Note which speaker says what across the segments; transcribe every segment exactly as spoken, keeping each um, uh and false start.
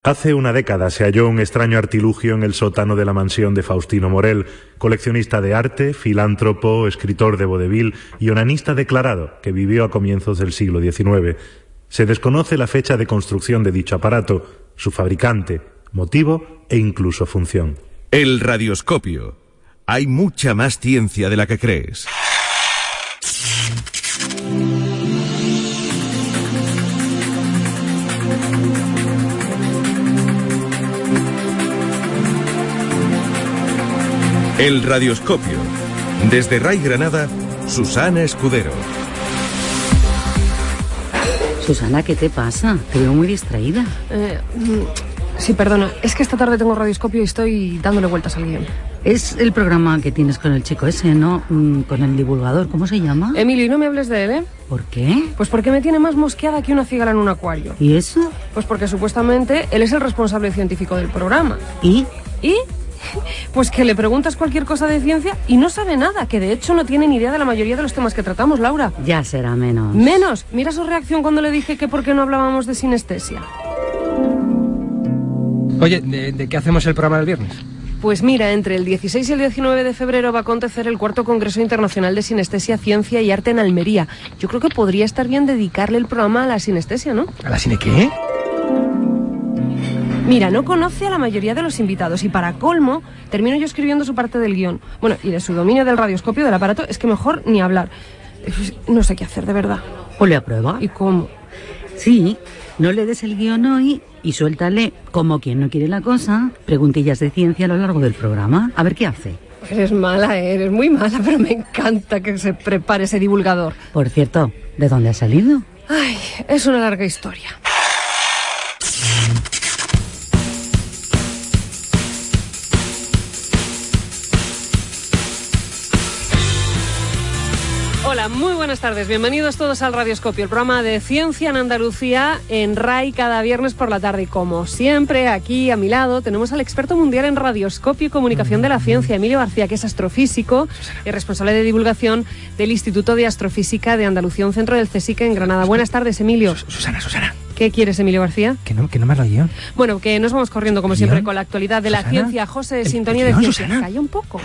Speaker 1: Hace una década se halló un extraño artilugio en el sótano de la mansión de Faustino Morel, coleccionista de arte, filántropo, escritor de vodevil y onanista declarado que vivió a comienzos del siglo diecinueve. Se desconoce la fecha de construcción de dicho aparato, su fabricante, motivo e incluso función.
Speaker 2: El radioscopio. Hay mucha más ciencia de la que crees. El radioscopio. Desde Ray Granada, Susana Escudero.
Speaker 3: Susana, ¿qué te pasa? Te veo muy distraída.
Speaker 4: Eh, sí, perdona. Es que esta tarde tengo radioscopio y estoy dándole vueltas al guión.
Speaker 3: Es el programa que tienes con el chico ese, ¿no? Con el divulgador. ¿Cómo se llama?
Speaker 4: Emilio, y no me hables de él, ¿eh?
Speaker 3: ¿Por qué?
Speaker 4: Pues porque me tiene más mosqueada que una cigala en un acuario.
Speaker 3: ¿Y eso?
Speaker 4: Pues porque supuestamente él es el responsable científico del programa.
Speaker 3: ¿Y?
Speaker 4: ¿Y? Pues que le preguntas cualquier cosa de ciencia y no sabe nada, que de hecho no tiene ni idea de la mayoría de los temas que tratamos, Laura.
Speaker 3: Ya será menos.
Speaker 4: Menos. Mira su reacción cuando le dije que por qué no hablábamos de sinestesia.
Speaker 5: Oye, ¿de, de qué hacemos el programa del viernes?
Speaker 4: Pues mira, entre el dieciséis y el diecinueve de febrero va a acontecer el cuarto Congreso Internacional de Sinestesia, Ciencia y Arte en Almería. Yo creo que podría estar bien dedicarle el programa a la sinestesia, ¿no?
Speaker 5: ¿A la cine qué?
Speaker 4: Mira, no conoce a la mayoría de los invitados y para colmo termino yo escribiendo su parte del guión. Bueno, y de su dominio del radioscopio, del aparato, es que mejor ni hablar. No sé qué hacer, de verdad.
Speaker 3: ¿Ponle a prueba?
Speaker 4: ¿Y cómo?
Speaker 3: Sí, no le des el guión hoy y suéltale, como quien no quiere la cosa, preguntillas de ciencia a lo largo del programa. A ver qué hace.
Speaker 4: Eres mala, eres muy mala, pero me encanta que se prepare ese divulgador.
Speaker 3: Por cierto, ¿de dónde ha salido?
Speaker 4: Ay, es una larga historia. Hola, muy buenas tardes. Bienvenidos todos al Radioscopio, el programa de ciencia en Andalucía en RAI cada viernes por la tarde. Y como siempre, aquí a mi lado tenemos al experto mundial en radioscopio y comunicación de la ciencia, Emilio García, que es astrofísico y responsable de divulgación del Instituto de Astrofísica de Andalucía, un centro del CSIC en Granada. Buenas tardes, Emilio.
Speaker 5: Susana, Susana.
Speaker 4: ¿Qué quieres, Emilio García?
Speaker 5: Que no, que no me has dado guión.
Speaker 4: Bueno, que nos vamos corriendo, como siempre, con la actualidad de la
Speaker 5: Susana.
Speaker 4: ciencia. José,
Speaker 5: El,
Speaker 4: sintonía
Speaker 5: el
Speaker 4: de
Speaker 5: guión,
Speaker 4: ciencia.
Speaker 5: Susana.
Speaker 4: Calla un poco.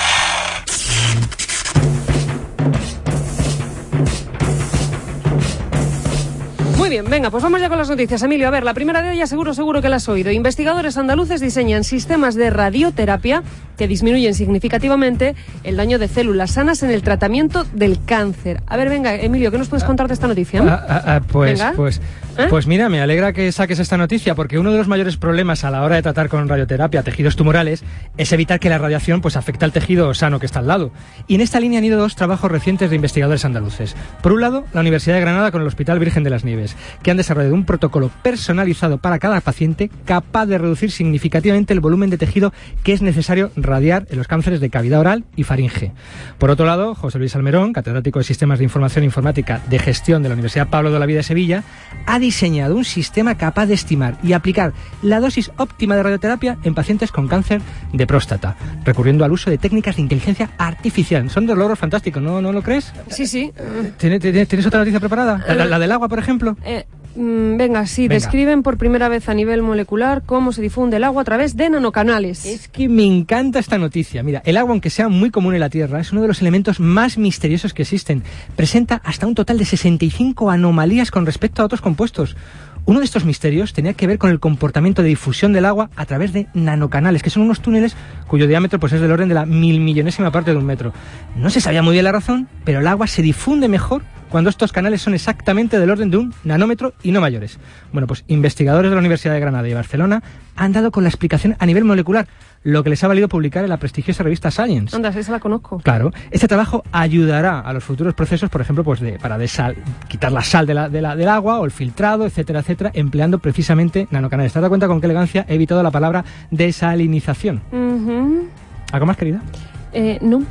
Speaker 4: Muy bien, venga, pues vamos ya con las noticias. Emilio, a ver, la primera de ellas seguro, seguro que la has oído. Investigadores andaluces diseñan sistemas de radioterapia que disminuyen significativamente el daño de células sanas en el tratamiento del cáncer. A ver, venga, Emilio, ¿qué nos puedes contar de esta noticia?
Speaker 5: Ah, ah, ah, pues,
Speaker 4: Venga.
Speaker 5: pues,
Speaker 4: ¿Eh?
Speaker 5: pues mira, me alegra que saques esta noticia porque uno de los mayores problemas a la hora de tratar con radioterapia tejidos tumorales es evitar que la radiación pues afecte al tejido sano que está al lado. Y en esta línea han ido dos trabajos recientes de investigadores andaluces. Por un lado, la Universidad de Granada con el Hospital Virgen de las Nieves, que han desarrollado un protocolo personalizado para cada paciente capaz de reducir significativamente el volumen de tejido que es necesario radiar en los cánceres de cavidad oral y faringe. Por otro lado, José Luis Almerón, catedrático de Sistemas de Información e Informática de Gestión de la Universidad Pablo de Olavide de Sevilla, ha diseñado un sistema capaz de estimar y aplicar la dosis óptima de radioterapia en pacientes con cáncer de próstata, recurriendo al uso de técnicas de inteligencia artificial. Son dos logros fantásticos, ¿no, no lo crees?
Speaker 4: Sí, sí.
Speaker 5: ¿Tienes, tienes, ¿tienes otra noticia preparada? ¿La, la del agua, por ejemplo?
Speaker 4: Eh, mm, venga, sí,
Speaker 5: Venga.
Speaker 4: Describen por primera vez a nivel molecular cómo se difunde el agua a través de nanocanales.
Speaker 5: Es que me encanta esta noticia. Mira, el agua, aunque sea muy común en la Tierra, es uno de los elementos más misteriosos que existen. Presenta hasta un total de sesenta y cinco anomalías con respecto a otros compuestos. Uno de estos misterios tenía que ver con el comportamiento de difusión del agua a través de nanocanales, que son unos túneles cuyo diámetro pues, es del orden de la mil millonésima parte de un metro. No se sabía muy bien la razón, pero el agua se difunde mejor cuando estos canales son exactamente del orden de un nanómetro y no mayores. Bueno, pues investigadores de la Universidad de Granada y Barcelona han dado con la explicación a nivel molecular, lo que les ha valido publicar en la prestigiosa revista Science.
Speaker 4: Anda, esa la conozco.
Speaker 5: Claro, este trabajo ayudará a los futuros procesos, por ejemplo, pues de, para desal, quitar la sal de la, de la, del agua o el filtrado, etcétera, etcétera, empleando precisamente nanocanales. ¿Te has dado cuenta con qué elegancia he evitado la palabra desalinización?
Speaker 4: Uh-huh.
Speaker 5: ¿Algo más, querida?
Speaker 4: Eh, no.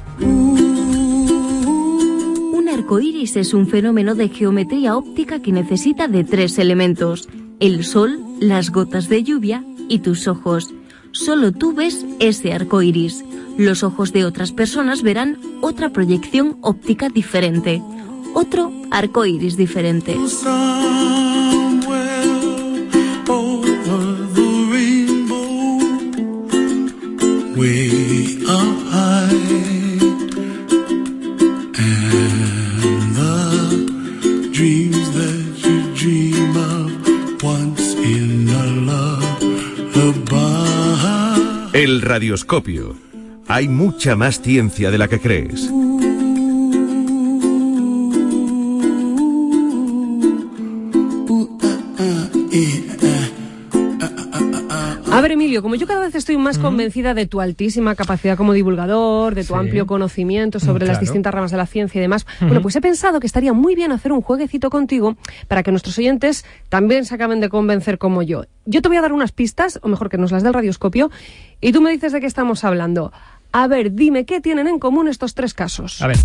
Speaker 6: Un arcoíris es un fenómeno de geometría óptica que necesita de tres elementos: el sol, las gotas de lluvia y tus ojos. Solo tú ves ese arcoíris. Los ojos de otras personas verán otra proyección óptica diferente, otro arcoíris diferente.
Speaker 7: Somewhere over the way up high, and the dreams that you dream of once in a lullaby.
Speaker 2: El radioscopio. Hay mucha más ciencia de la que crees.
Speaker 4: A ver, Emilio, como yo cada vez estoy más convencida de tu altísima capacidad como divulgador, de tu
Speaker 5: Sí.
Speaker 4: amplio conocimiento sobre
Speaker 5: Claro.
Speaker 4: las distintas ramas de la ciencia y demás, bueno, pues he pensado que estaría muy bien hacer un jueguecito contigo para que nuestros oyentes también se acaben de convencer como yo. Yo te voy a dar unas pistas, o mejor que nos las dé el radioscopio, y tú me dices de qué estamos hablando. A ver, dime, ¿qué tienen en común estos tres casos?
Speaker 5: A ver.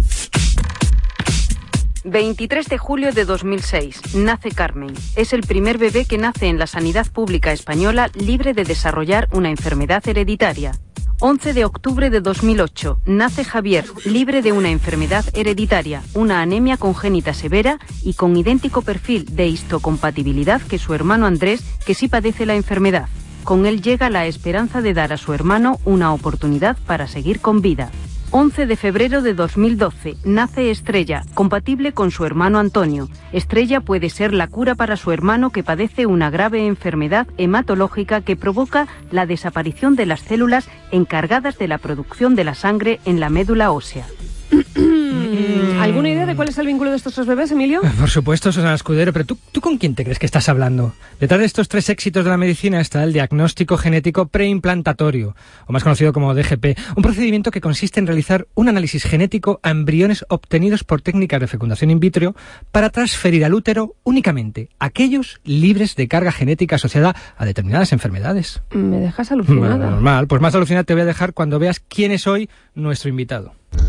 Speaker 8: veintitrés de julio de dos mil seis. Nace Carmen. Es el primer bebé que nace en la sanidad pública española libre de desarrollar una enfermedad hereditaria. once de octubre de dos mil ocho. Nace Javier, libre de una enfermedad hereditaria, una anemia congénita severa y con idéntico perfil de histocompatibilidad que su hermano Andrés, que sí padece la enfermedad. Con él llega la esperanza de dar a su hermano una oportunidad para seguir con vida. once de febrero de dos mil doce. Nace Estrella, compatible con su hermano Antonio. Estrella puede ser la cura para su hermano que padece una grave enfermedad hematológica que provoca la desaparición de las células encargadas de la producción de la sangre en la médula ósea.
Speaker 4: ¿Alguna idea de cuál es el vínculo de estos tres bebés, Emilio?
Speaker 5: Por supuesto, Susana Escudero, pero ¿tú, ¿tú con quién te crees que estás hablando? Detrás de estos tres éxitos de la medicina está el diagnóstico genético preimplantatoriio, o más conocido como D G P, un procedimiento que consiste en realizar un análisis genético a embriones obtenidos por técnicas de fecundación in vitro para transferir al útero únicamente aquellos libres de carga genética asociada a determinadas enfermedades.
Speaker 4: Me dejas alucinada.
Speaker 5: Bueno, normal, pues más alucinada te voy a dejar cuando veas quién es hoy nuestro invitado.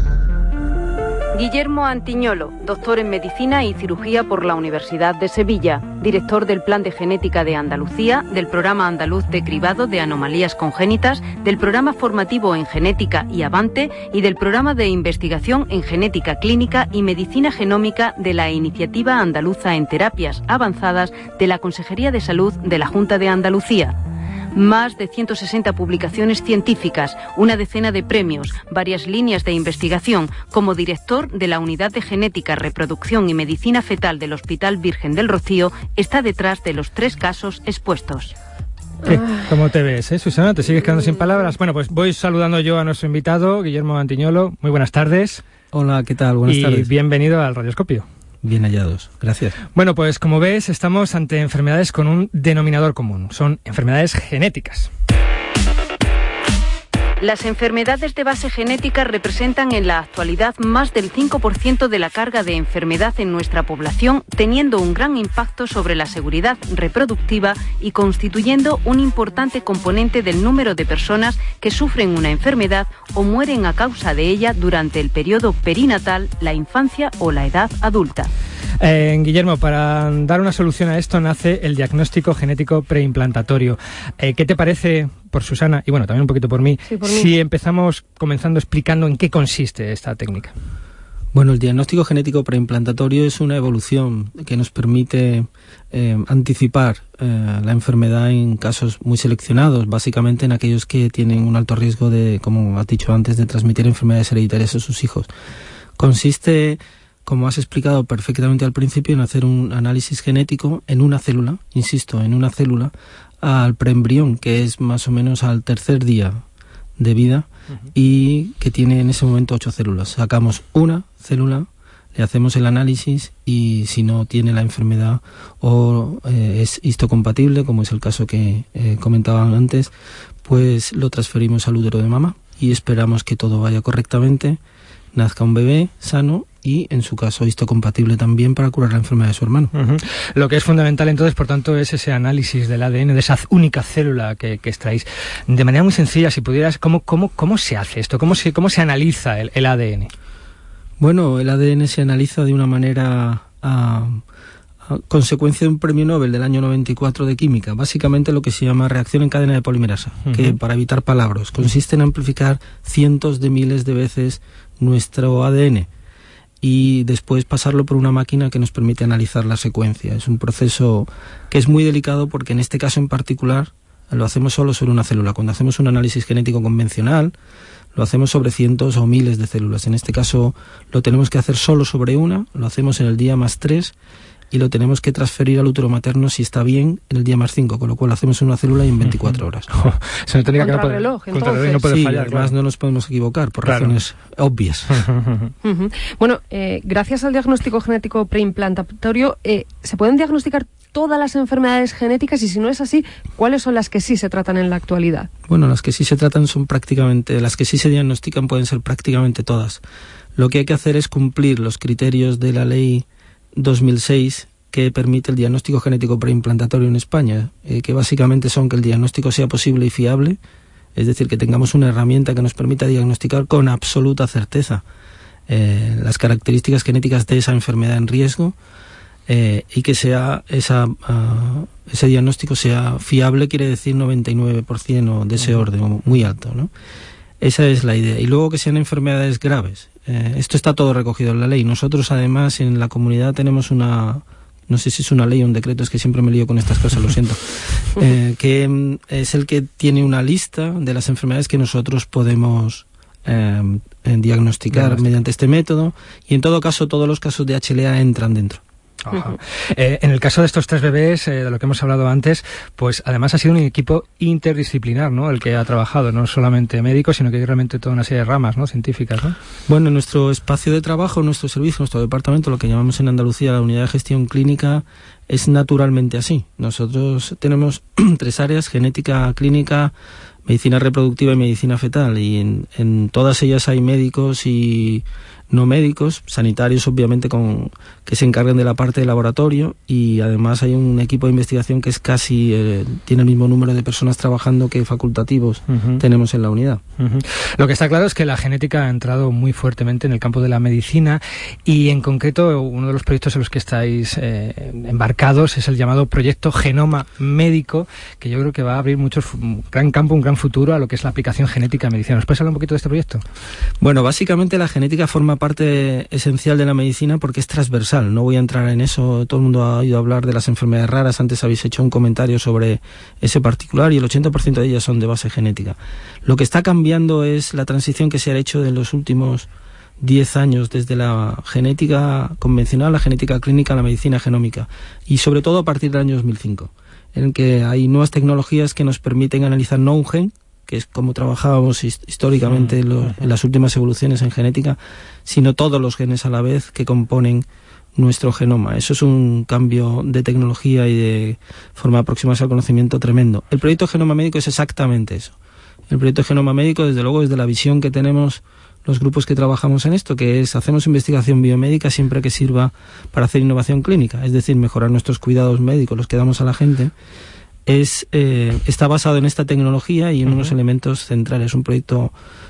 Speaker 8: Guillermo Antiñolo, doctor en Medicina y Cirugía por la Universidad de Sevilla, director del Plan de Genética de Andalucía, del Programa Andaluz de Cribado de Anomalías Congénitas, del Programa Formativo en Genética y Avante y del Programa de Investigación en Genética Clínica y Medicina Genómica de la Iniciativa Andaluza en Terapias Avanzadas de la Consejería de Salud de la Junta de Andalucía. Más de ciento sesenta publicaciones científicas, una decena de premios, varias líneas de investigación. Como director de la Unidad de Genética, Reproducción y Medicina Fetal del Hospital Virgen del Rocío, está detrás de los tres casos expuestos.
Speaker 5: ¿Qué? ¿Cómo te ves, eh, Susana? ¿Te sigues quedando sin palabras? Bueno, pues voy saludando yo a nuestro invitado, Guillermo Antiñolo. Muy buenas tardes.
Speaker 9: Hola, ¿qué tal? Buenas
Speaker 5: y
Speaker 9: tardes.
Speaker 5: Bienvenido al Radioscopio.
Speaker 9: Bien hallados, gracias.
Speaker 5: Bueno, pues como ves, estamos ante enfermedades con un denominador común. Son enfermedades genéticas.
Speaker 8: Las enfermedades de base genética representan en la actualidad más del cinco por ciento de la carga de enfermedad en nuestra población, teniendo un gran impacto sobre la seguridad reproductiva y constituyendo un importante componente del número de personas que sufren una enfermedad o mueren a causa de ella durante el periodo perinatal, la infancia o la edad adulta.
Speaker 5: Eh, Guillermo, para dar una solución a esto nace el diagnóstico genético preimplantatorio. Eh, ¿Qué te parece, por Susana, y bueno, también un poquito por mí,
Speaker 4: Sí, por mí.
Speaker 5: si empezamos comenzando explicando en qué consiste esta técnica?
Speaker 9: Bueno, el diagnóstico genético preimplantatorio es una evolución que nos permite eh, anticipar eh, la enfermedad en casos muy seleccionados, básicamente en aquellos que tienen un alto riesgo de, como has dicho antes, de transmitir enfermedades hereditarias a sus hijos. Consiste, como has explicado perfectamente al principio, en hacer un análisis genético en una célula, insisto, en una célula, al preembrión, que es más o menos al tercer día de vida, uh-huh. y que tiene en ese momento ocho células. Sacamos una célula, le hacemos el análisis y si no tiene la enfermedad o eh, es histocompatible, como es el caso que eh, comentaban antes, pues lo transferimos al útero de mamá y esperamos que todo vaya correctamente, nazca un bebé sano y, en su caso, histocompatible también para curar la enfermedad de su hermano.
Speaker 5: Uh-huh. Lo que es fundamental, entonces, por tanto, es ese análisis del A D N, de esa única célula que, que extraéis. De manera muy sencilla, si pudieras, ¿cómo, cómo, cómo se hace esto? ¿Cómo se, cómo se analiza el, el A D N?
Speaker 9: Bueno, el A D N se analiza de una manera a, a consecuencia de un premio Nobel del año noventa y cuatro de química, básicamente lo que se llama reacción en cadena de polimerasa, uh-huh. que, para evitar palabras, consiste en amplificar cientos de miles de veces nuestro A D N y después pasarlo por una máquina que nos permite analizar la secuencia. Es un proceso que es muy delicado porque en este caso en particular lo hacemos solo sobre una célula. Cuando hacemos un análisis genético convencional, lo hacemos sobre cientos o miles de células. En este caso lo tenemos que hacer solo sobre una, lo hacemos en el día más tres y lo tenemos que transferir al útero materno, si está bien, en el día más cinco, con lo cual hacemos una célula y en veinticuatro horas.
Speaker 5: Oh, se tenía que
Speaker 4: contrarreloj,
Speaker 5: no puede, no puede
Speaker 9: sí,
Speaker 5: fallar.
Speaker 9: Además, claro, no nos podemos equivocar por claro. razones obvias.
Speaker 4: Uh-huh. Bueno, eh, gracias al diagnóstico genético preimplantatorio, eh, ¿se pueden diagnosticar todas las enfermedades genéticas? Y si no es así, ¿cuáles son las que sí se tratan en la actualidad?
Speaker 9: Bueno, las que sí se tratan son prácticamente, las que sí se diagnostican pueden ser prácticamente todas. Lo que hay que hacer es cumplir los criterios de la ley dos mil seis que permite el diagnóstico genético preimplantatorio en España, eh, que básicamente son que el diagnóstico sea posible y fiable, es decir, que tengamos una herramienta que nos permita diagnosticar con absoluta certeza eh, las características genéticas de esa enfermedad en riesgo, eh, y que sea esa, uh, ese diagnóstico sea fiable, quiere decir noventa y nueve por ciento o de ese orden, muy alto, ¿no? Esa es la idea. Y luego que sean enfermedades graves. Eh, esto está todo recogido en la ley. Nosotros, además, en la comunidad tenemos una... no sé si es una ley o un decreto, es que siempre me lío con estas cosas, lo siento, eh, que es el que tiene una lista de las enfermedades que nosotros podemos eh, diagnosticar Bien, mediante este método, y en todo caso todos los casos de H L A entran dentro.
Speaker 5: Ajá. Eh, en el caso de estos tres bebés, eh, de lo que hemos hablado antes, pues además ha sido un equipo interdisciplinar, ¿no?, el que ha trabajado, no solamente médicos, sino que hay realmente toda una serie de ramas, ¿no?, científicas, ¿no?
Speaker 9: Bueno, nuestro espacio de trabajo, nuestro servicio, nuestro departamento, lo que llamamos en Andalucía la unidad de gestión clínica, es naturalmente así. Nosotros tenemos tres áreas: genética clínica, medicina reproductiva y medicina fetal, y en, en todas ellas hay médicos y no médicos, sanitarios obviamente, con, que se encargan de la parte de laboratorio, y además hay un equipo de investigación que es casi, eh, tiene el mismo número de personas trabajando que facultativos uh-huh. tenemos en la unidad.
Speaker 5: Uh-huh. Lo que está claro es que la genética ha entrado muy fuertemente en el campo de la medicina, y en concreto uno de los proyectos en los que estáis eh, embarcados es el llamado proyecto Genoma Médico, que yo creo que va a abrir muchos, un gran campo, un gran futuro a lo que es la aplicación genética en medicina. ¿Nos puedes hablar un poquito de este proyecto?
Speaker 9: Bueno, básicamente la genética forma parte esencial de la medicina porque es transversal. No voy a entrar en eso, todo el mundo ha oído hablar de las enfermedades raras, antes habéis hecho un comentario sobre ese particular, y el ochenta por ciento de ellas son de base genética. Lo que está cambiando es la transición que se ha hecho en los últimos diez años, desde la genética convencional, la genética clínica, a la medicina genómica, y sobre todo a partir del año dos mil cinco, en que hay nuevas tecnologías que nos permiten analizar no un gen, que es como trabajábamos históricamente en, los, en las últimas evoluciones en genética, sino todos los genes a la vez que componen nuestro genoma. Eso es un cambio de tecnología y de forma de aproximarse al conocimiento tremendo. El proyecto Genoma Médico es exactamente eso. El proyecto Genoma Médico, desde luego, desde la visión que tenemos los grupos que trabajamos en esto, que es hacemos investigación biomédica siempre que sirva para hacer innovación clínica, es decir, mejorar nuestros cuidados médicos, los que damos a la gente. Es, eh, está basado en esta tecnología y en uh-huh. unos elementos centrales. Un proyecto,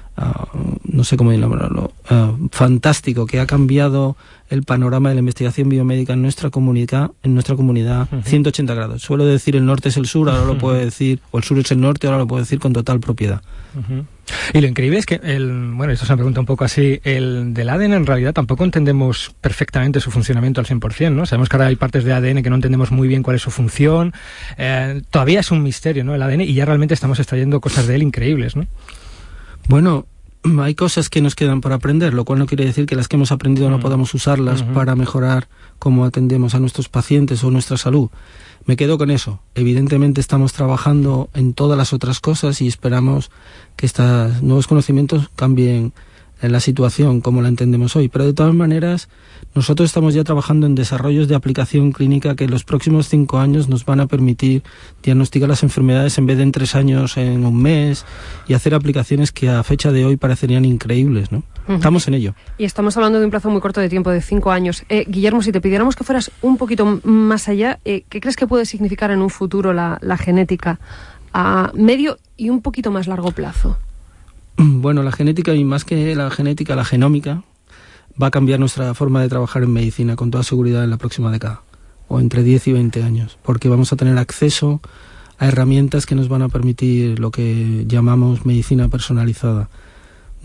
Speaker 9: uh, no sé cómo llamarlo, uh, fantástico, que ha cambiado el panorama de la investigación biomédica en nuestra comunidad, en nuestra comunidad uh-huh. ciento ochenta grados. Suelo decir el norte es el sur, ahora uh-huh. lo puedo decir, o el sur es el norte, ahora lo puedo decir con total propiedad.
Speaker 5: Uh-huh. Y lo increíble es que, el, bueno, esto es una pregunta un poco así, el del A D N en realidad tampoco entendemos perfectamente su funcionamiento al cien por ciento, ¿no? Sabemos que ahora hay partes de A D N que no entendemos muy bien cuál es su función, eh, todavía es un misterio, ¿no?, el A D N, y ya realmente estamos extrayendo cosas de él increíbles, ¿no?
Speaker 9: Bueno, hay cosas que nos quedan por aprender, lo cual no quiere decir que las que hemos aprendido no podamos usarlas uh-huh. para mejorar cómo atendemos a nuestros pacientes o nuestra salud. Me quedo con eso. Evidentemente estamos trabajando en todas las otras cosas y esperamos que estos nuevos conocimientos cambien en la situación como la entendemos hoy. Pero de todas maneras, nosotros estamos ya trabajando en desarrollos de aplicación clínica que en los próximos cinco años nos van a permitir diagnosticar las enfermedades en vez de en tres años, en un mes, y hacer aplicaciones que a fecha de hoy parecerían increíbles, ¿no? Uh-huh. Estamos en ello.
Speaker 4: Y estamos hablando de un plazo muy corto de tiempo, de cinco años. Eh, Guillermo, si te pidiéramos que fueras un poquito más allá, eh, ¿qué crees que puede significar en un futuro la, la genética a medio y un poquito más largo plazo?
Speaker 9: Bueno, la genética, y más que la genética, la genómica, va a cambiar nuestra forma de trabajar en medicina con toda seguridad en la próxima década, o entre diez y veinte años, porque vamos a tener acceso a herramientas que nos van a permitir lo que llamamos medicina personalizada.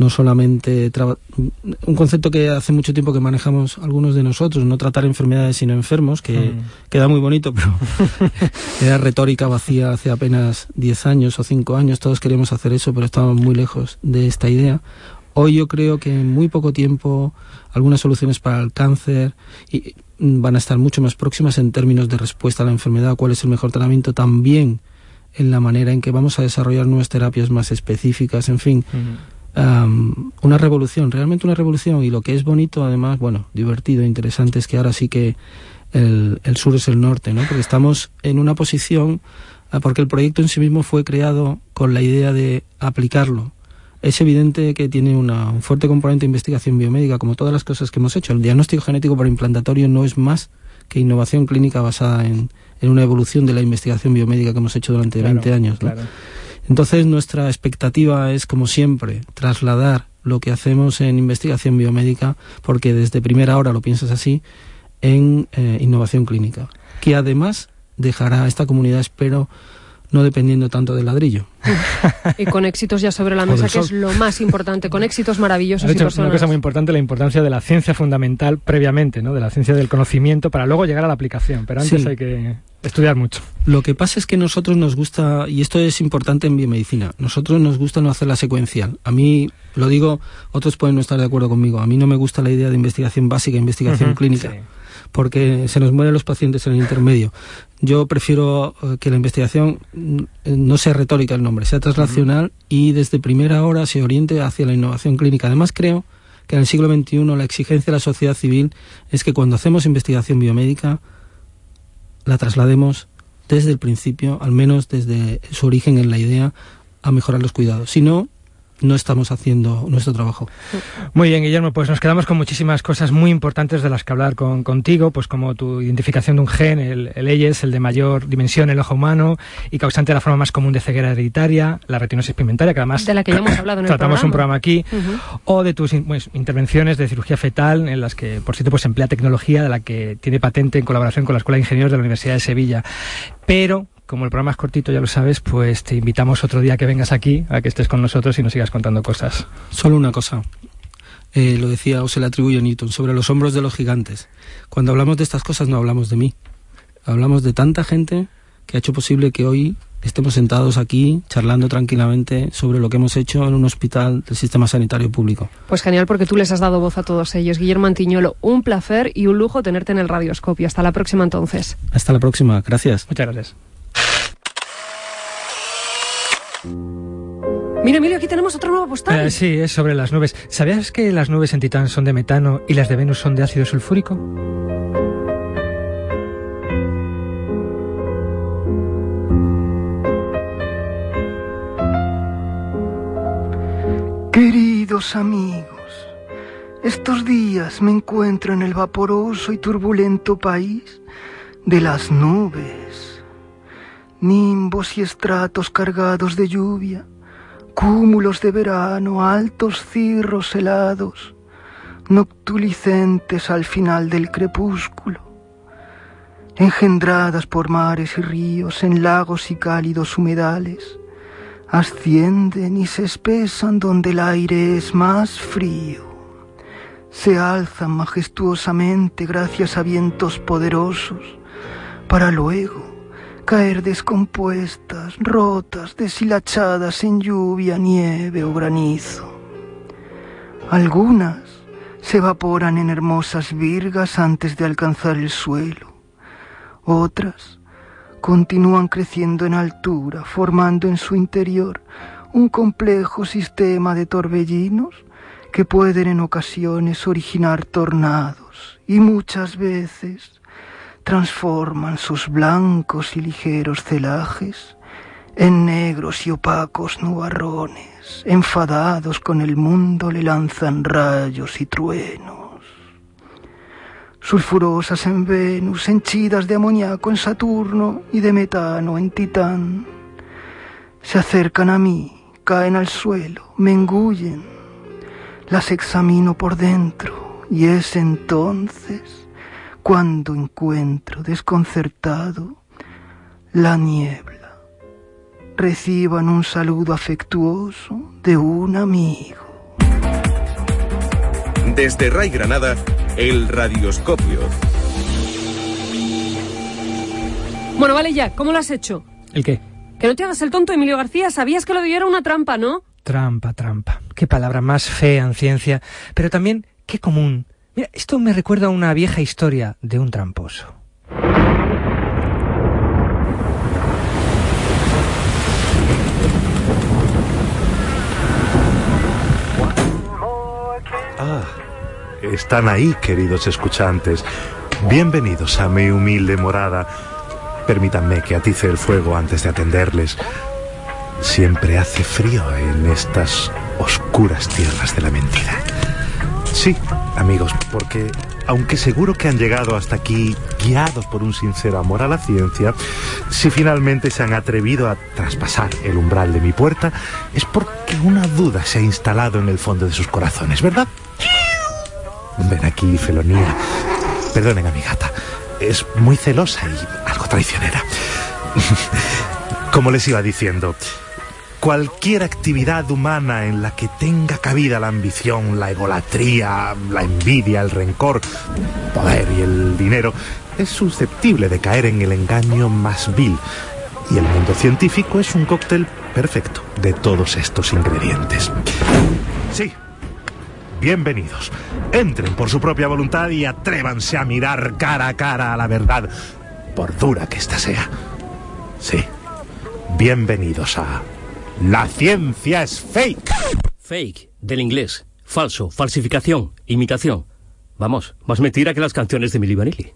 Speaker 9: no solamente un concepto que hace mucho tiempo que manejamos algunos de nosotros, no tratar enfermedades sino enfermos, que mm. queda muy bonito, pero era retórica vacía hace apenas diez años o cinco años, todos queríamos hacer eso, pero estábamos muy lejos de esta idea. Hoy yo creo que en muy poco tiempo algunas soluciones para el cáncer y van a estar mucho más próximas en términos de respuesta a la enfermedad, cuál es el mejor tratamiento, también en la manera en que vamos a desarrollar nuevas terapias más específicas, en fin. Mm. Um, una revolución, realmente una revolución, y lo que es bonito, además, bueno, divertido, interesante, es que ahora sí que el, el sur es el norte, ¿no? Porque estamos en una posición, uh, porque el proyecto en sí mismo fue creado con la idea de aplicarlo. Es evidente que tiene una, un fuerte componente de investigación biomédica, como todas las cosas que hemos hecho. El diagnóstico genético por implantatorio no es más que innovación clínica basada en, en una evolución de la investigación biomédica que hemos hecho durante claro, veinte años, ¿no? Claro. Entonces nuestra expectativa es, como siempre, trasladar lo que hacemos en investigación biomédica, porque desde primera hora lo piensas así, en eh, innovación clínica, que además dejará a esta comunidad, espero, no dependiendo tanto del ladrillo.
Speaker 4: Y con éxitos ya sobre la mesa, que es lo más importante, con éxitos maravillosos
Speaker 5: de hecho,
Speaker 4: y personas.
Speaker 5: Una cosa muy importante, la importancia de la ciencia fundamental previamente, ¿no? De la ciencia del conocimiento para luego llegar a la aplicación, pero antes sí. hay que estudiar mucho.
Speaker 9: Lo que pasa es que nosotros nos gusta, y esto es importante en biomedicina, nosotros nos gusta no hacerla secuencial. A mí, lo digo, otros pueden no estar de acuerdo conmigo, a mí no me gusta la idea de investigación básica, investigación uh-huh, clínica. Sí. Porque se nos mueren los pacientes en el intermedio. Yo prefiero que la investigación no sea retórica el nombre, sea translacional uh-huh. y desde primera hora se oriente hacia la innovación clínica. Además creo que en el siglo veintiuno la exigencia de la sociedad civil es que cuando hacemos investigación biomédica la traslademos desde el principio, al menos desde su origen en la idea, a mejorar los cuidados. Si no, no estamos haciendo nuestro trabajo.
Speaker 5: Muy bien, Guillermo, pues nos quedamos con muchísimas cosas muy importantes de las que hablar con, contigo, pues como tu identificación de un gen, el, el EYES, el de mayor dimensión en el ojo humano y causante de la forma más común de ceguera hereditaria, la retinosis pigmentaria, que además
Speaker 4: de la que ya hemos hablado en el
Speaker 5: tratamos
Speaker 4: programa.
Speaker 5: un programa aquí,
Speaker 4: uh-huh.
Speaker 5: o de tus pues, intervenciones de cirugía fetal, en las que, por cierto, pues emplea tecnología de la que tiene patente en colaboración con la Escuela de Ingenieros de la Universidad de Sevilla. Pero como el programa es cortito, ya lo sabes, pues te invitamos otro día que vengas aquí, a que estés con nosotros y nos sigas contando cosas.
Speaker 9: Solo una cosa, eh, lo decía o se le atribuye a Newton, sobre los hombros de los gigantes. Cuando hablamos de estas cosas no hablamos de mí, hablamos de tanta gente que ha hecho posible que hoy estemos sentados aquí charlando tranquilamente sobre lo que hemos hecho en un hospital del sistema sanitario público.
Speaker 4: Pues genial, porque tú les has dado voz a todos ellos. Guillermo Antiñolo, un placer y un lujo tenerte en el Radioscopio. Hasta la próxima entonces.
Speaker 9: Hasta la próxima, gracias.
Speaker 5: Muchas gracias.
Speaker 4: Mira, Emilio, aquí tenemos otra nueva postal.
Speaker 5: Eh, sí, es sobre las nubes. ¿Sabías que las nubes en Titán son de metano y las de Venus son de ácido sulfúrico?
Speaker 10: Queridos amigos, estos días me encuentro en el vaporoso y turbulento país de las nubes. Nimbos y estratos cargados de lluvia, cúmulos de verano, altos cirros helados, noctulicentes al final del crepúsculo, engendradas por mares y ríos en lagos y cálidos humedales, ascienden y se espesan donde el aire es más frío, se alzan majestuosamente gracias a vientos poderosos, para luego caer descompuestas, rotas, deshilachadas en lluvia, nieve o granizo. Algunas se evaporan en hermosas virgas antes de alcanzar el suelo. Otras continúan creciendo en altura, formando en su interior un complejo sistema de torbellinos que pueden en ocasiones originar tornados y muchas veces transforman sus blancos y ligeros celajes en negros y opacos nubarrones. Enfadados con el mundo le lanzan rayos y truenos. Sulfurosas en Venus, henchidas de amoníaco en Saturno y de metano en Titán. Se acercan a mí, caen al suelo, me engullen. Las examino por dentro y es entonces cuando encuentro desconcertado la niebla. Reciban un saludo afectuoso de un amigo.
Speaker 2: Desde Rai Granada, el Radioscopio.
Speaker 4: Bueno, vale ya, ¿cómo lo has hecho?
Speaker 5: ¿El qué?
Speaker 4: Que no te hagas el tonto, Emilio García. Sabías que lo de hoy era una trampa, ¿no?
Speaker 5: Trampa, trampa. Qué palabra más fea en ciencia, pero también qué común. Mira, esto me recuerda a una vieja historia de un tramposo.
Speaker 1: Ah, están ahí, queridos escuchantes. Bienvenidos a mi humilde morada. Permítanme que atice el fuego antes de atenderles. Siempre hace frío en estas oscuras tierras de la mentira. Sí, amigos, porque aunque seguro que han llegado hasta aquí guiados por un sincero amor a la ciencia, si finalmente se han atrevido a traspasar el umbral de mi puerta, es porque una duda se ha instalado en el fondo de sus corazones, ¿verdad? Ven aquí, felonía. Perdonen a mi gata. Es muy celosa y algo traicionera. Como les iba diciendo, cualquier actividad humana en la que tenga cabida la ambición, la egolatría, la envidia, el rencor, el poder y el dinero es susceptible de caer en el engaño más vil. Y el mundo científico es un cóctel perfecto de todos estos ingredientes. Sí. Bienvenidos. Entren por su propia voluntad y atrévanse a mirar cara a cara a la verdad, por dura que ésta sea. Sí. Bienvenidos a La ciencia es fake.
Speaker 11: Fake, del inglés. Falso, falsificación, imitación. Vamos, más mentira que las canciones de Milli Vanilli.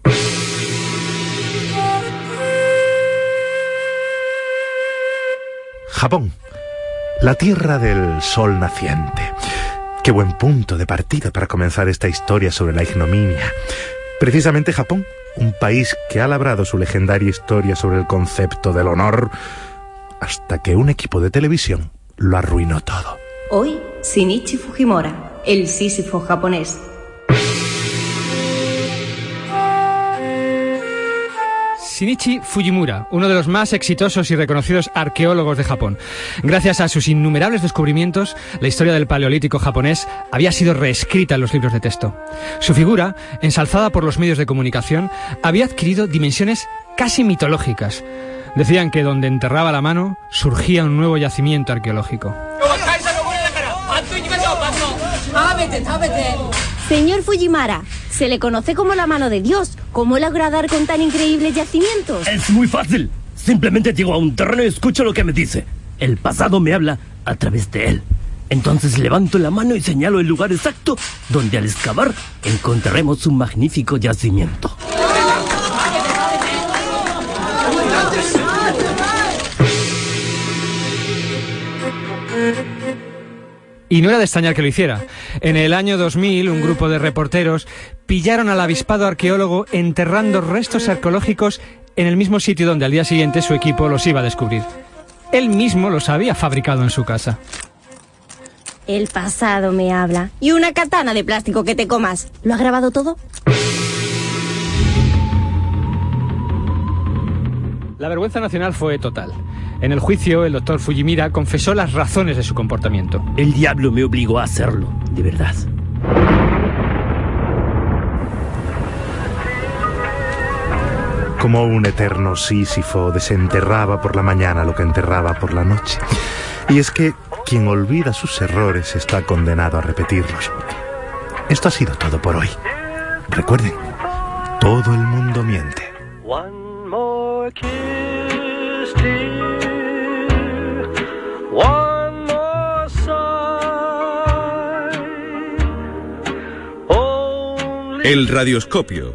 Speaker 1: Japón. La tierra del sol naciente. Qué buen punto de partida para comenzar esta historia sobre la ignominia. Precisamente Japón, un país que ha labrado su legendaria historia sobre el concepto del honor, hasta que un equipo de televisión lo arruinó todo.
Speaker 6: Hoy, Shinichi Fujimura, el Sísifo japonés.
Speaker 5: Shinichi Fujimura, uno de los más exitosos y reconocidos arqueólogos de Japón. Gracias a sus innumerables descubrimientos, la historia del paleolítico japonés había sido reescrita en los libros de texto. Su figura, ensalzada por los medios de comunicación, había adquirido dimensiones casi mitológicas. Decían que donde enterraba la mano, surgía un nuevo yacimiento arqueológico.
Speaker 6: Señor Fujimura, se le conoce como la mano de Dios. ¿Cómo logra dar con tan increíbles yacimientos?
Speaker 11: Es muy fácil. Simplemente llego a un terreno y escucho lo que me dice. El pasado me habla a través de él. Entonces levanto la mano y señalo el lugar exacto donde al excavar encontraremos un magnífico yacimiento.
Speaker 5: Y no era de extrañar que lo hiciera. En el año dos mil, un grupo de reporteros pillaron al avispado arqueólogo enterrando restos arqueológicos en el mismo sitio donde al día siguiente su equipo los iba a descubrir. Él mismo los había fabricado en su casa.
Speaker 6: El pasado me habla. Y una katana de plástico que te comas. ¿Lo ha grabado todo?
Speaker 5: La vergüenza nacional fue total. En el juicio, el doctor Fujimura confesó las razones de su comportamiento.
Speaker 11: El diablo me obligó a hacerlo, de verdad.
Speaker 1: Como un eterno Sísifo desenterraba por la mañana lo que enterraba por la noche. Y es que quien olvida sus errores está condenado a repetirlos. Esto ha sido todo por hoy. Recuerden, todo el mundo miente.
Speaker 12: One more kiss, dear. One more sigh. Only...
Speaker 2: El Radioscopio.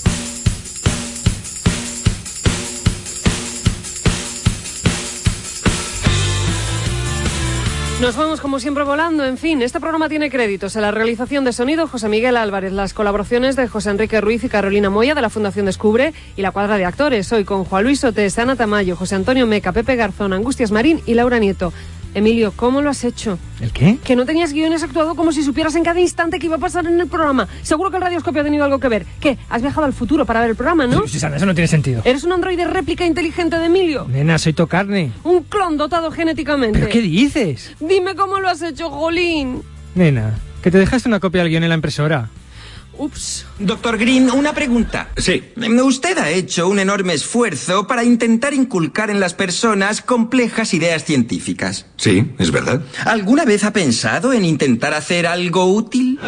Speaker 4: Nos vamos como siempre volando, en fin, este programa tiene créditos en la realización de sonido José Miguel Álvarez, las colaboraciones de José Enrique Ruiz y Carolina Moya de la Fundación Descubre y la cuadra de actores, hoy con Juan Luis Sotés, Ana Tamayo, José Antonio Meca, Pepe Garzón, Angustias Marín y Laura Nieto. Emilio, ¿cómo lo has hecho?
Speaker 5: ¿El qué?
Speaker 4: Que no tenías guiones actuado como si supieras en cada instante qué iba a pasar en el programa. Seguro que el Radioscopio ha tenido algo que ver. ¿Qué? ¿Has viajado al futuro para ver el programa, no?
Speaker 5: Susana, eso no tiene sentido.
Speaker 4: ¿Eres un androide réplica inteligente de Emilio?
Speaker 5: Nena, soy tocarne.
Speaker 4: Un clon dotado genéticamente.
Speaker 5: ¿Pero qué dices?
Speaker 4: Dime cómo lo has hecho, Jolín.
Speaker 5: Nena, Que te dejaste una copia del guión en la impresora.
Speaker 4: Ups.
Speaker 13: Doctor Green, una pregunta.
Speaker 14: Sí.
Speaker 13: Usted ha hecho un enorme esfuerzo para intentar inculcar en las personas complejas ideas científicas.
Speaker 14: Sí, es verdad.
Speaker 13: ¿Alguna vez ha pensado en intentar hacer algo útil?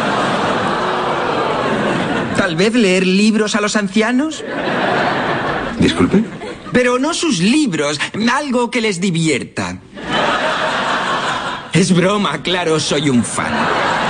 Speaker 13: ¿Tal vez leer libros a los ancianos?
Speaker 14: Disculpe.
Speaker 13: Pero no sus libros, algo que les divierta. Es broma, claro, soy un fan.